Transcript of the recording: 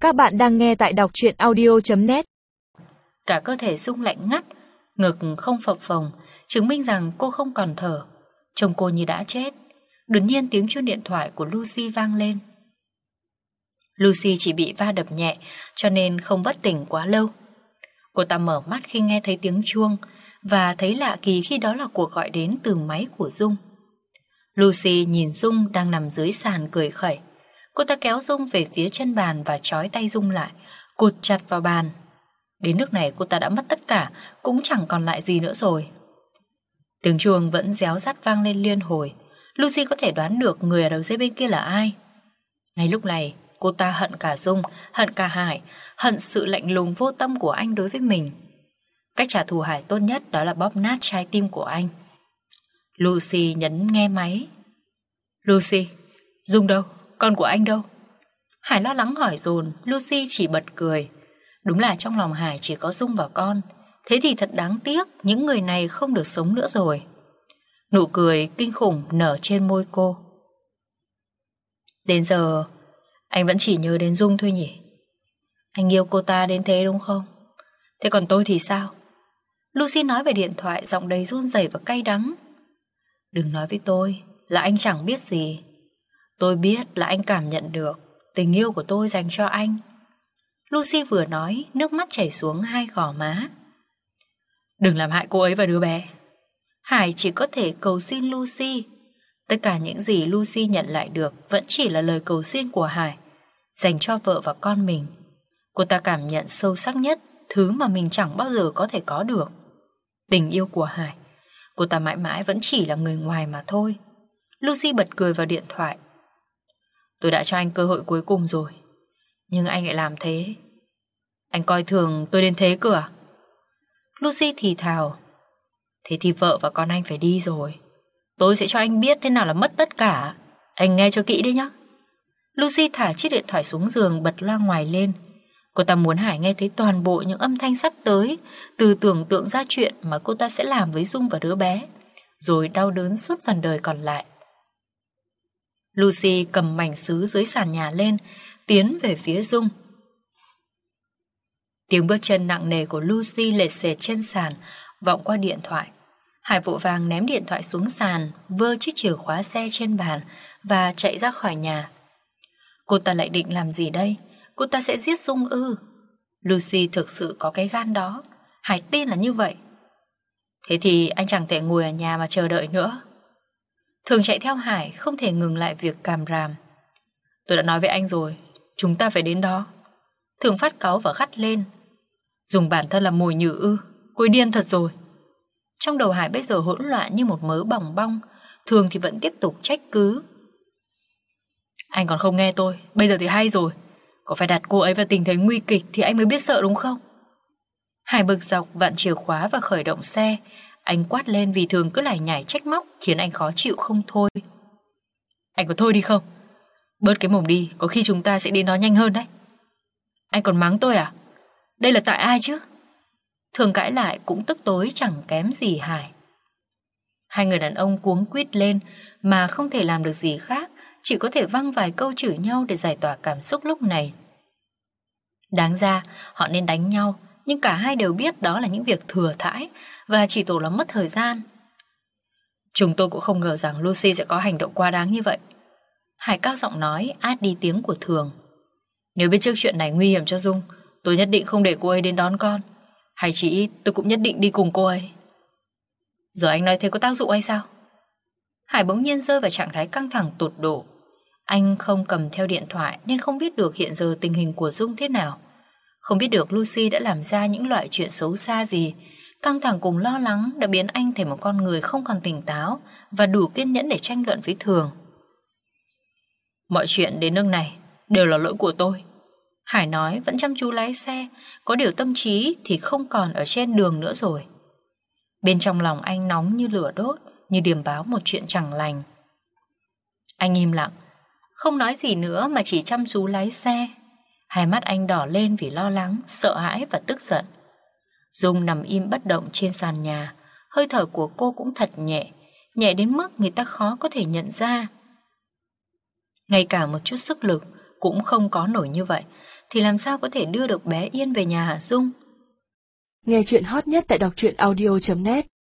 Các bạn đang nghe tại đọc truyện audio.net. Cả cơ thể Dung lạnh ngắt, ngực không phập phồng, chứng minh rằng cô không còn thở. Trông cô như đã chết. Đột nhiên tiếng chuông điện thoại của Lucy vang lên. Lucy chỉ bị va đập nhẹ cho nên không bất tỉnh quá lâu. Cô ta mở mắt khi nghe thấy tiếng chuông và thấy lạ kỳ khi đó là cuộc gọi đến từ máy của Dung. Lucy nhìn Dung đang nằm dưới sàn cười khẩy. Cô ta kéo Dung về phía chân bàn và trói tay Dung lại, cột chặt vào bàn. Đến nước này cô ta đã mất tất cả, cũng chẳng còn lại gì nữa rồi. Tiếng chuông vẫn réo rắt vang lên liên hồi. Lucy có thể đoán được người ở đầu dây bên kia là ai. Ngay lúc này, cô ta hận cả Dung, hận cả Hải, hận sự lạnh lùng vô tâm của anh đối với mình. Cách trả thù Hải tốt nhất đó là bóp nát trái tim của anh. Lucy nhấn nghe máy. Lucy, Dung đâu? Con của anh đâu? Hải lo lắng hỏi dồn. Lucy chỉ bật cười. Đúng là trong lòng Hải chỉ có Dung và con. Thế thì thật đáng tiếc, những người này không được sống nữa rồi. Nụ cười kinh khủng nở trên môi cô. Đến giờ anh vẫn chỉ nhớ đến Dung thôi nhỉ? Anh yêu cô ta đến thế đúng không? Thế còn tôi thì sao? Lucy nói về điện thoại, giọng đầy run rẩy và cay đắng. Đừng nói với tôi là anh chẳng biết gì. Tôi biết là anh cảm nhận được tình yêu của tôi dành cho anh. Lucy vừa nói, nước mắt chảy xuống hai gò má. Đừng làm hại cô ấy và đứa bé. Hải chỉ có thể cầu xin Lucy. Tất cả những gì Lucy nhận lại được vẫn chỉ là lời cầu xin của Hải dành cho vợ và con mình. Cô ta cảm nhận sâu sắc nhất thứ mà mình chẳng bao giờ có thể có được. Tình yêu của Hải. Cô ta mãi mãi vẫn chỉ là người ngoài mà thôi. Lucy bật cười vào điện thoại. Tôi đã cho anh cơ hội cuối cùng rồi, nhưng anh lại làm thế. Anh coi thường tôi đến thế cơ à? Lucy thì thào. Thế thì vợ và con anh phải đi rồi. Tôi sẽ cho anh biết thế nào là mất tất cả. Anh nghe cho kỹ đấy nhá. Lucy thả chiếc điện thoại xuống giường, bật loa ngoài lên. Cô ta muốn Hải nghe thấy toàn bộ những âm thanh sắp tới, từ tưởng tượng ra chuyện mà cô ta sẽ làm với Dung và đứa bé, rồi đau đớn suốt phần đời còn lại. Lucy cầm mảnh sứ dưới sàn nhà lên, tiến về phía Dung. Tiếng bước chân nặng nề của Lucy lệch xệt trên sàn vọng qua điện thoại. Hải vội vàng ném điện thoại xuống sàn, vơ chiếc chìa khóa xe trên bàn và chạy ra khỏi nhà. Cô ta lại định làm gì đây? Cô ta sẽ giết Dung ư? Lucy thực sự có cái gan đó. Hải tin là như vậy. Thế thì anh chẳng thể ngồi ở nhà mà chờ đợi nữa. Thường chạy theo Hải không thể ngừng lại việc càm ràm. Tôi đã nói với anh rồi, chúng ta phải đến đó. Thường phát cáu và gắt lên. Dùng bản thân làm mồi nhử ư? Cô điên thật rồi. Trong đầu Hải bây giờ hỗn loạn như một mớ bòng bong. Thường thì vẫn tiếp tục trách cứ. Anh còn không nghe tôi, bây giờ thì hay rồi. Có phải đặt cô ấy vào tình thế nguy kịch thì anh mới biết sợ đúng không? Hải bực dọc vặn chìa khóa và khởi động xe. Anh quát lên vì Thường cứ lải nhải trách móc khiến anh khó chịu không thôi. Anh có thôi đi không? Bớt cái mồm đi, có khi chúng ta sẽ đến đó nhanh hơn đấy. Anh còn mắng tôi à? Đây là tại ai chứ? Thường cãi lại cũng tức tối chẳng kém gì Hải. Hai người đàn ông cuống quýt lên mà không thể làm được gì khác, chỉ có thể văng vài câu chửi nhau để giải tỏa cảm xúc lúc này. Đáng ra họ nên đánh nhau, nhưng cả hai đều biết đó là những việc thừa thãi và chỉ tổ lắm mất thời gian. Chúng tôi cũng không ngờ rằng Lucy sẽ có hành động quá đáng như vậy. Hải cao giọng nói, át đi tiếng của Thường. Nếu biết trước chuyện này nguy hiểm cho Dung, tôi nhất định không để cô ấy đến đón con. Hay chỉ ít tôi cũng nhất định đi cùng cô ấy. Giờ anh nói thế có tác dụng hay sao? Hải bỗng nhiên rơi vào trạng thái căng thẳng tột độ. Anh không cầm theo điện thoại nên không biết được hiện giờ tình hình của Dung thế nào. Không biết được Lucy đã làm ra những loại chuyện xấu xa gì. Căng thẳng cùng lo lắng đã biến anh thành một con người không còn tỉnh táo và đủ kiên nhẫn để tranh luận với Thường. Mọi chuyện đến nước này đều là lỗi của tôi. Hải nói vẫn chăm chú lái xe, có điều tâm trí thì không còn ở trên đường nữa rồi. Bên trong lòng anh nóng như lửa đốt, như điềm báo một chuyện chẳng lành. Anh im lặng, không nói gì nữa mà chỉ chăm chú lái xe. Hai mắt anh đỏ lên vì lo lắng, sợ hãi và tức giận. Dung nằm im bất động trên sàn nhà. Hơi thở của cô cũng thật nhẹ, nhẹ đến mức người ta khó có thể nhận ra. Ngay cả một chút sức lực cũng không có nổi như vậy. thì làm sao có thể đưa được bé Yên về nhà hả Dung? Nghe chuyện hot nhất tại đọc truyện audio.net